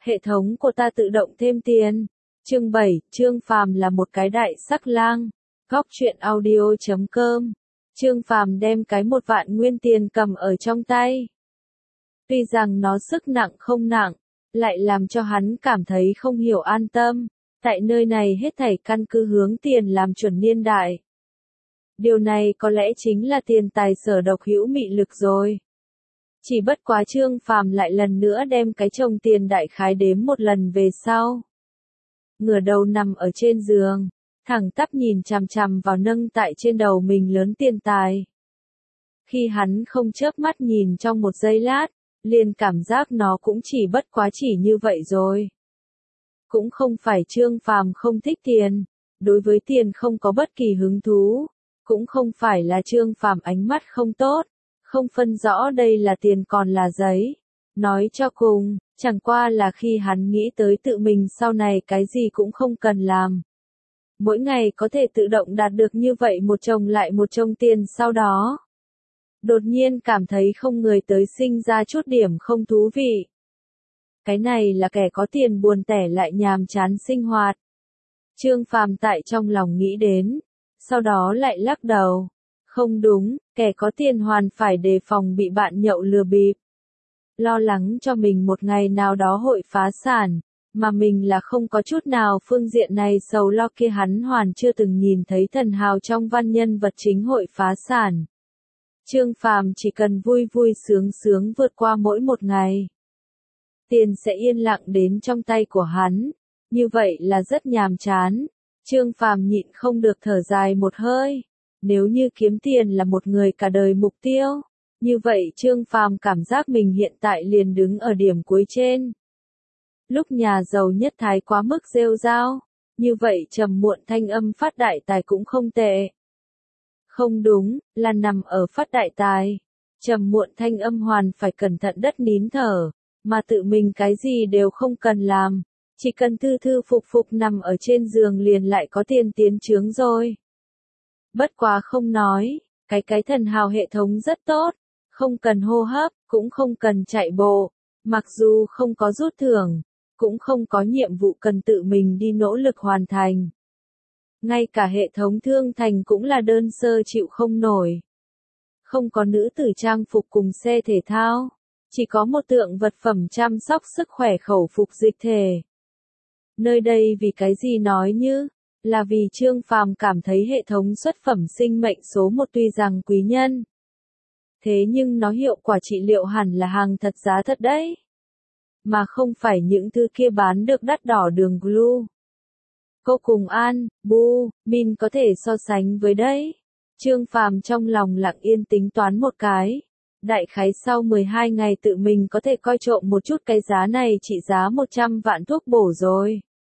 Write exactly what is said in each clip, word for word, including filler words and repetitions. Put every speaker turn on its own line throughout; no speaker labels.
Hệ thống của ta tự động thêm tiền. Chương bảy, Trương Phàm là một cái đại sắc lang. Góc truyện audio chấm com. Trương Phàm đem cái một vạn nguyên tiền cầm ở trong tay. Tuy rằng nó sức nặng không nặng, lại làm cho hắn cảm thấy không hiểu an tâm. Tại nơi này hết thảy căn cứ hướng tiền làm chuẩn niên đại. Điều này có lẽ chính là tiền tài sở độc hữu mị lực rồi. Chỉ bất quá Trương Phàm lại lần nữa đem cái chồng tiền đại khái đếm một lần về sau. Ngửa đầu nằm ở trên giường, thẳng tắp nhìn chằm chằm vào nâng tại trên đầu mình lớn tiền tài. Khi hắn không chớp mắt nhìn trong một giây lát, liền cảm giác nó cũng chỉ bất quá chỉ như vậy rồi. Cũng không phải Trương Phàm không thích tiền, đối với tiền không có bất kỳ hứng thú, cũng không phải là Trương Phàm ánh mắt không tốt, không phân rõ đây là tiền còn là giấy. Nói cho cùng, chẳng qua là khi hắn nghĩ tới tự mình sau này cái gì cũng không cần làm. Mỗi ngày có thể tự động đạt được như vậy một chồng lại một chồng tiền sau đó. Đột nhiên cảm thấy không người tới sinh ra chút điểm không thú vị. Cái này là kẻ có tiền buồn tẻ lại nhàm chán sinh hoạt. Trương Phàm tại trong lòng nghĩ đến, sau đó lại lắc đầu. Không đúng, kẻ có tiền hoàn phải đề phòng bị bạn nhậu lừa bịp. Lo lắng cho mình một ngày nào đó hội phá sản, mà mình là không có chút nào phương diện này sầu lo kia hắn hoàn chưa từng nhìn thấy thần hào trong văn nhân vật chính hội phá sản. Trương Phàm chỉ cần vui vui sướng sướng vượt qua mỗi một ngày. Tiền sẽ yên lặng đến trong tay của hắn, như vậy là rất nhàm chán. Trương Phàm nhịn không được thở dài một hơi. Nếu như kiếm tiền là một người cả đời mục tiêu, như vậy Trương Phàm cảm giác mình hiện tại liền đứng ở điểm cuối trên. Lúc nhà giàu nhất thái quá mức rêu rao, như vậy trầm muộn thanh âm phát đại tài cũng không tệ. Không đúng, là nằm ở phát đại tài. Trầm muộn thanh âm hoàn phải cẩn thận đất nín thở, mà tự mình cái gì đều không cần làm, chỉ cần thư thư phục phục nằm ở trên giường liền lại có tiền tiến trướng rồi. Bất quá không nói, cái cái thần hào hệ thống rất tốt, không cần hô hấp, cũng không cần chạy bộ, mặc dù không có rút thưởng, cũng không có nhiệm vụ cần tự mình đi nỗ lực hoàn thành. Ngay cả hệ thống thương thành cũng là đơn sơ chịu không nổi. Không có nữ tử trang phục cùng xe thể thao, chỉ có một tượng vật phẩm chăm sóc sức khỏe khẩu phục dịch thể. Nơi đây vì cái gì nói như, là vì Trương Phàm cảm thấy hệ thống xuất phẩm sinh mệnh số một tuy rằng quý nhân. Thế nhưng nó hiệu quả trị liệu hẳn là hàng thật giá thật đấy. Mà không phải những thứ kia bán được đắt đỏ đường glue. Cô cùng An, Bu, Min có thể so sánh với đấy. Trương Phàm trong lòng lặng yên tính toán một cái. Đại khái sau mười hai ngày tự mình có thể coi trộm một chút cái giá này trị giá một trăm vạn thuốc bổ rồi.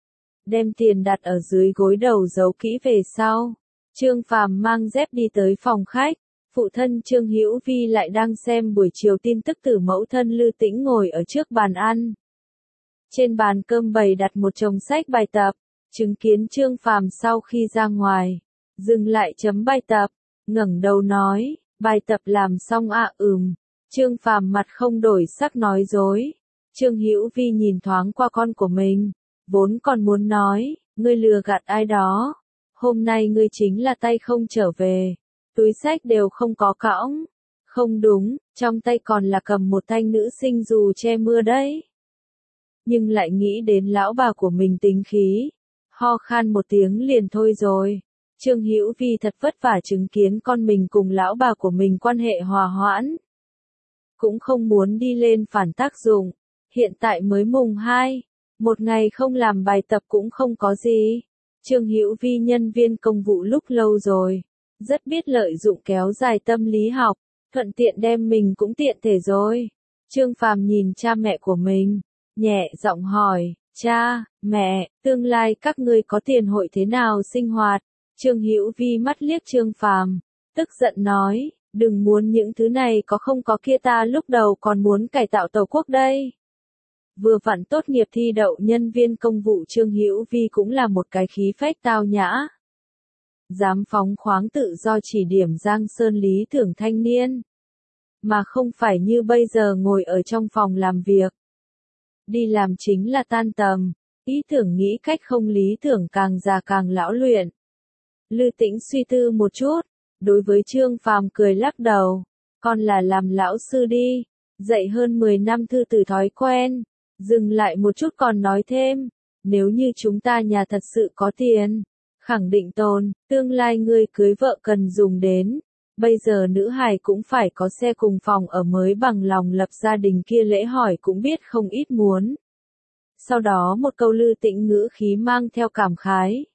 Đem tiền đặt ở dưới gối đầu giấu kỹ về sau. Trương Phàm mang dép đi tới phòng khách. Phụ thân Trương Hữu Vi lại đang xem buổi chiều tin tức từ mẫu thân Lư Tĩnh ngồi ở trước bàn ăn. Trên bàn cơm bày đặt một chồng sách bài tập. Chứng kiến Trương Phàm sau khi ra ngoài, dừng lại chấm bài tập, ngẩng đầu nói, bài tập làm xong ạ à, ừm. Trương Phàm mặt không đổi sắc nói dối. Trương Hữu Vi nhìn thoáng qua con của mình, vốn còn muốn nói, ngươi lừa gạt ai đó. Hôm nay ngươi chính là tay không trở về, túi sách đều không có cõng. Không đúng, trong tay còn là cầm một thanh nữ sinh dù che mưa đấy. Nhưng lại nghĩ đến lão bà của mình tính khí. Ho khan một tiếng liền thôi rồi. Trương Hữu Vi thật vất vả chứng kiến con mình cùng lão bà của mình quan hệ hòa hoãn. Cũng không muốn đi lên phản tác dụng. Hiện tại mới mùng hai, một ngày không làm bài tập cũng không có gì. Trương Hữu Vi nhân viên công vụ lúc lâu rồi, rất biết lợi dụng kéo dài tâm lý học, thuận tiện đem mình cũng tiện thể rồi. Trương Phàm nhìn cha mẹ của mình, nhẹ giọng hỏi. Cha, mẹ, tương lai các ngươi có tiền hội thế nào sinh hoạt? Trương Hữu Vi mắt liếc Trương Phàm, tức giận nói, đừng muốn những thứ này có không có kia ta lúc đầu còn muốn cải tạo Tổ quốc đây. Vừa vặn tốt nghiệp thi đậu nhân viên công vụ Trương Hữu Vi cũng là một cái khí phách tao nhã. Dám phóng khoáng tự do chỉ điểm Giang Sơn lý tưởng thanh niên. Mà không phải như bây giờ ngồi ở trong phòng làm việc. Đi làm chính là tan tầm, ý tưởng nghĩ cách không lý tưởng càng già càng lão luyện. Lư Tĩnh suy tư một chút, đối với Trương Phàm cười lắc đầu, con là làm lão sư đi, dạy hơn mười năm thư từ thói quen, dừng lại một chút còn nói thêm, nếu như chúng ta nhà thật sự có tiền, khẳng định tồn, tương lai ngươi cưới vợ cần dùng đến, bây giờ nữ hài cũng phải có xe cùng phòng ở mới bằng lòng lập gia đình kia lễ hỏi cũng biết không ít muốn. Sau đó một câu Lư Tĩnh ngữ khí mang theo cảm khái.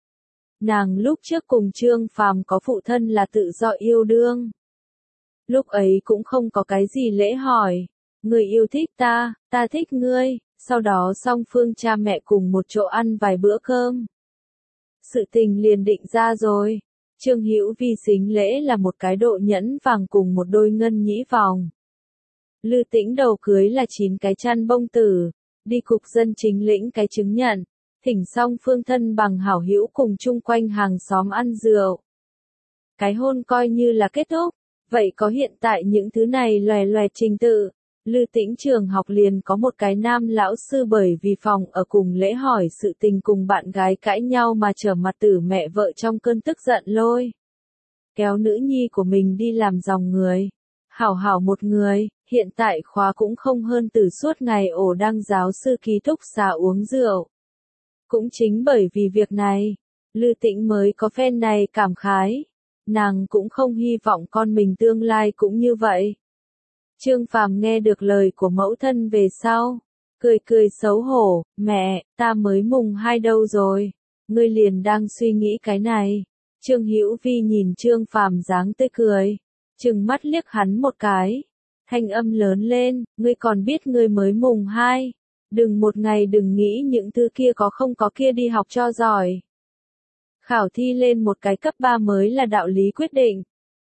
Nàng lúc trước cùng Trương Phàm có phụ thân là tự do yêu đương. Lúc ấy cũng không có cái gì lễ hỏi, người yêu thích ta, ta thích ngươi, sau đó song phương cha mẹ cùng một chỗ ăn vài bữa cơm. Sự tình liền định ra rồi, Trương Hữu Vi xính lễ là một cái độ nhẫn vàng cùng một đôi ngân nhĩ vòng. Lư Tĩnh đầu cưới là chín cái chăn bông tử, đi cục dân chính lĩnh cái chứng nhận, thỉnh xong phương thân bằng hảo hữu cùng chung quanh hàng xóm ăn rượu. Cái hôn coi như là kết thúc, vậy có hiện tại những thứ này loè loẹt trình tự. Lư Tĩnh trường học liền có một cái nam lão sư bởi vì phòng ở cùng lễ hỏi sự tình cùng bạn gái cãi nhau mà trở mặt tử mẹ vợ trong cơn tức giận lôi. Kéo nữ nhi của mình đi làm dòng người. Hảo hảo một người, hiện tại khóa cũng không hơn từ suốt ngày ổ đang giáo sư ký túc xá uống rượu. Cũng chính bởi vì việc này, Lư Tĩnh mới có phen này cảm khái. Nàng cũng không hy vọng con mình tương lai cũng như vậy. Trương Phàm nghe được lời của mẫu thân về sau, cười cười xấu hổ, mẹ, ta mới mùng hai đâu rồi, ngươi liền đang suy nghĩ cái này. Trương Hữu Vi nhìn Trương Phàm dáng tươi cười, trừng mắt liếc hắn một cái, thanh âm lớn lên, ngươi còn biết ngươi mới mùng hai, đừng một ngày đừng nghĩ những thứ kia có không có kia đi học cho giỏi. Khảo thi lên một cái cấp ba mới là đạo lý quyết định.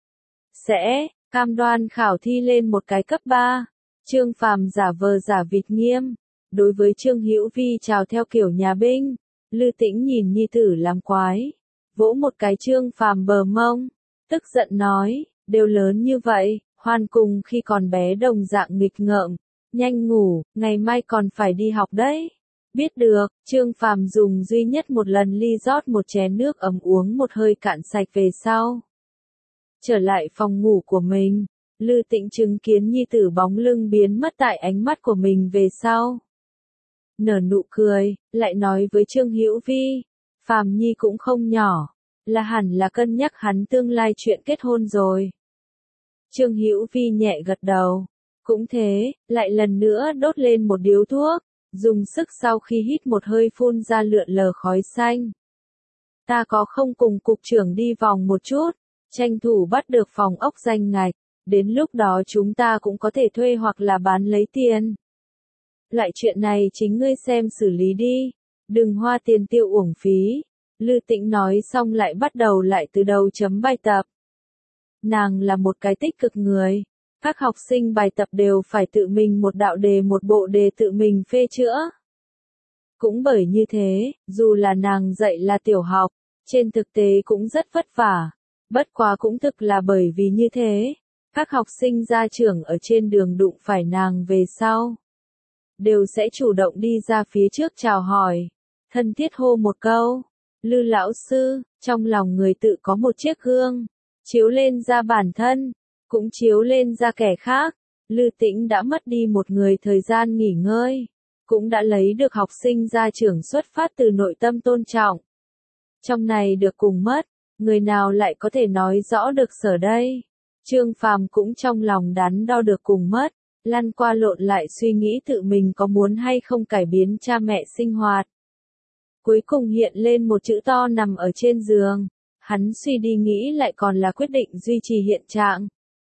Sẽ cam đoan khảo thi lên một cái cấp ba. Trương Phàm giả vờ giả vịt nghiêm, đối với Trương Hữu Vi chào theo kiểu nhà binh. Lư Tĩnh nhìn nhi tử làm quái, vỗ một cái Trương Phàm bờ mông, tức giận nói, đều lớn như vậy, hoan cùng khi còn bé đồng dạng nghịch ngợm, nhanh ngủ, ngày mai còn phải đi học đấy. Biết được, Trương Phàm dùng duy nhất một lần ly rót một chén nước ấm uống một hơi cạn sạch về sau. Trở lại phòng ngủ của mình, Lư Tĩnh chứng kiến nhi tử bóng lưng biến mất tại ánh mắt của mình về sau. Nở nụ cười, lại nói với Trương Hữu Vi, Phàm nhi cũng không nhỏ, là hẳn là cân nhắc hắn tương lai chuyện kết hôn rồi. Trương Hữu Vi nhẹ gật đầu, cũng thế, lại lần nữa đốt lên một điếu thuốc, dùng sức sau khi hít một hơi phun ra lượn lờ khói xanh. Ta có không cùng cục trưởng đi vòng một chút, tranh thủ bắt được phòng ốc danh ngạch, đến lúc đó chúng ta cũng có thể thuê hoặc là bán lấy tiền. Loại chuyện này chính ngươi xem xử lý đi, đừng hoa tiền tiêu uổng phí. Lư Tĩnh nói xong lại bắt đầu lại từ đầu chấm bài tập. Nàng là một cái tích cực người, các học sinh bài tập đều phải tự mình một đạo đề một bộ đề tự mình phê chữa. Cũng bởi như thế, dù là nàng dạy là tiểu học, trên thực tế cũng rất vất vả. Bất quá cũng thực là bởi vì như thế, các học sinh gia trưởng ở trên đường đụng phải nàng về sau, đều sẽ chủ động đi ra phía trước chào hỏi, thân thiết hô một câu, Lư lão sư, trong lòng người tự có một chiếc gương, chiếu lên ra bản thân, cũng chiếu lên ra kẻ khác. Lư Tĩnh đã mất đi một người thời gian nghỉ ngơi, cũng đã lấy được học sinh gia trưởng xuất phát từ nội tâm tôn trọng. Trong này được cùng mất, người nào lại có thể nói rõ được sở đây? Trương Phàm cũng trong lòng đắn đo được cùng mất, lăn qua lộn lại suy nghĩ tự mình có muốn hay không cải biến cha mẹ sinh hoạt. Cuối cùng hiện lên một chữ to nằm ở trên giường, hắn suy đi nghĩ lại còn là quyết định duy trì hiện trạng.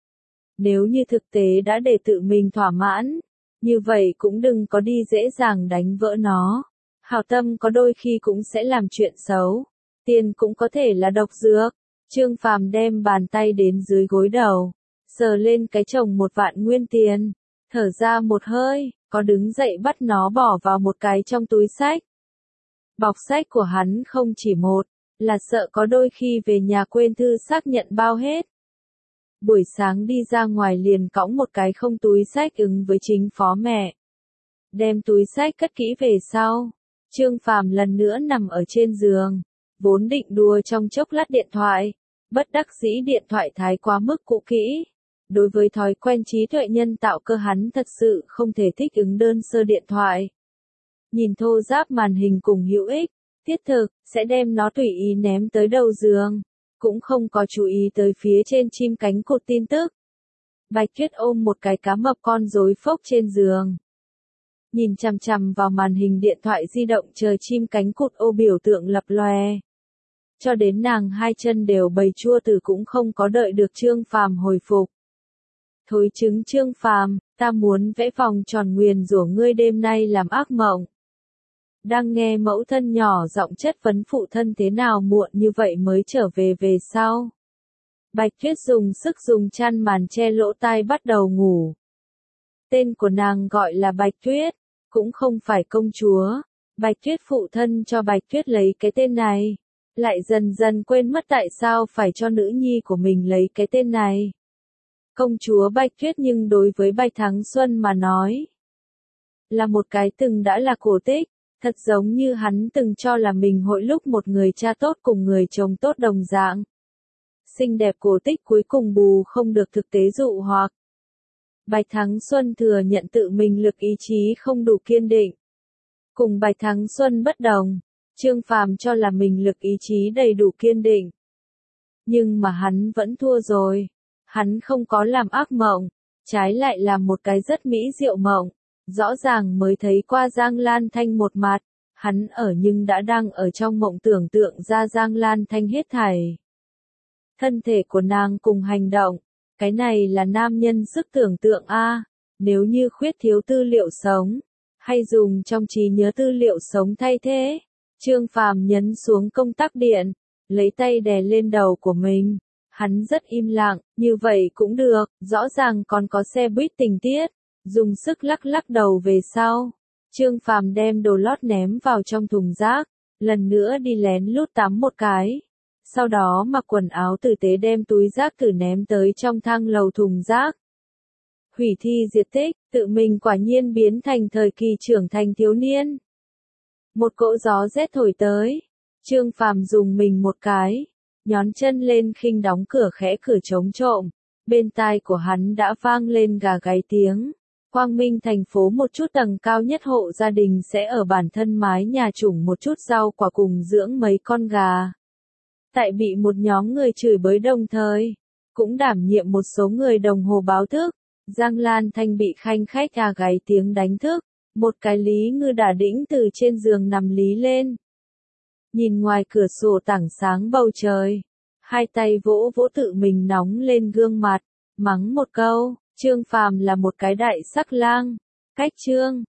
Nếu như thực tế đã để tự mình thỏa mãn, như vậy cũng đừng có đi dễ dàng đánh vỡ nó. Hảo tâm có đôi khi cũng sẽ làm chuyện xấu. Tiền cũng có thể là độc dược. Trương Phàm đem bàn tay đến dưới gối đầu, sờ lên cái chồng một vạn nguyên tiền, thở ra một hơi, có đứng dậy bắt nó bỏ vào một cái trong túi sách. Bọc sách của hắn không chỉ một, là sợ có đôi khi về nhà quên thư xác nhận bao hết. Buổi sáng đi ra ngoài liền cõng một cái không túi sách ứng với chính phó mẹ. đem túi xách cất kỹ về sau. Trương Phàm lần nữa nằm ở trên giường, vốn định đùa trong chốc lát điện thoại, bất đắc dĩ điện thoại thái quá mức cũ kỹ. Đối với thói quen trí tuệ nhân tạo cơ hắn thật sự không thể thích ứng đơn sơ điện thoại. Nhìn thô ráp màn hình cùng hữu ích, thiết thực, sẽ đem nó tùy ý ném tới đầu giường, cũng không có chú ý tới phía trên chim cánh cụt tin tức. Bạch Tuyết ôm một cái cá mập con rối phốc trên giường. Nhìn chằm chằm vào màn hình điện thoại di động chờ chim cánh cụt ô biểu tượng lập lòe. Cho đến nàng hai chân đều bầy chua từ cũng không có đợi được Trương Phàm hồi phục. Thối trứng Trương Phàm, ta muốn vẽ vòng tròn nguyền rủa ngươi đêm nay làm ác mộng. Đang nghe mẫu thân nhỏ giọng chất vấn phụ thân thế nào muộn như vậy mới trở về về sau. Bạch Tuyết dùng sức dùng chăn màn che lỗ tai bắt đầu ngủ. Tên của nàng gọi là Bạch Tuyết, cũng không phải công chúa. Bạch Tuyết phụ thân cho Bạch Tuyết lấy cái tên này, lại dần dần quên mất tại sao phải cho nữ nhi của mình lấy cái tên này. Công chúa Bạch Tuyết nhưng đối với Bạch Thắng Xuân mà nói, là một cái từng đã là cổ tích, thật giống như hắn từng cho là mình hội lúc một người cha tốt cùng người chồng tốt đồng dạng. Xinh đẹp cổ tích cuối cùng bù không được thực tế dụ hoặc. Bạch Thắng Xuân thừa nhận tự mình lực ý chí không đủ kiên định. Cùng Bạch Thắng Xuân bất đồng, Trương Phàm cho là mình lực ý chí đầy đủ kiên định. Nhưng mà hắn vẫn thua rồi. Hắn không có làm ác mộng, trái lại làm một cái rất mỹ diệu mộng. Rõ ràng mới thấy qua Giang Lan Thanh một mặt, hắn ở nhưng đã đang ở trong mộng tưởng tượng ra Giang Lan Thanh hết thảy. Thân thể của nàng cùng hành động, cái này là nam nhân sức tưởng tượng a. Nếu như khuyết thiếu tư liệu sống, hay dùng trong trí nhớ tư liệu sống thay thế. Trương Phàm nhấn xuống công tắc điện, lấy tay đè lên đầu của mình. Hắn rất im lặng, như vậy cũng được, rõ ràng còn có xe buýt tình tiết. Dùng sức lắc lắc đầu về sau. Trương Phàm đem đồ lót ném vào trong thùng rác, lần nữa đi lén lút tắm một cái. Sau đó mặc quần áo tử tế đem túi rác thử ném tới trong thang lầu thùng rác. Hủy thi diệt tích, tự mình quả nhiên biến thành thời kỳ trưởng thành thiếu niên. Một cỗ gió rét thổi tới, Trương Phàm dùng mình một cái, nhón chân lên khinh đóng cửa khẽ cửa chống trộm, bên tai của hắn đã vang lên gà gáy tiếng. Quang Minh thành phố một chút tầng cao nhất hộ gia đình sẽ ở bản thân mái nhà trùng một chút rau quả cùng dưỡng mấy con gà. Tại bị một nhóm người chửi bới đồng thời, cũng đảm nhiệm một số người đồng hồ báo thức. Giang Lan Thanh bị khanh khách gà gáy tiếng đánh thức, một cái Lý Ngư đả đĩnh từ trên giường nằm lý lên. Nhìn ngoài cửa sổ tảng sáng bầu trời, hai tay vỗ vỗ tự mình nóng lên gương mặt, mắng một câu. Trương Phàm là một cái đại sắc lang. Cách chương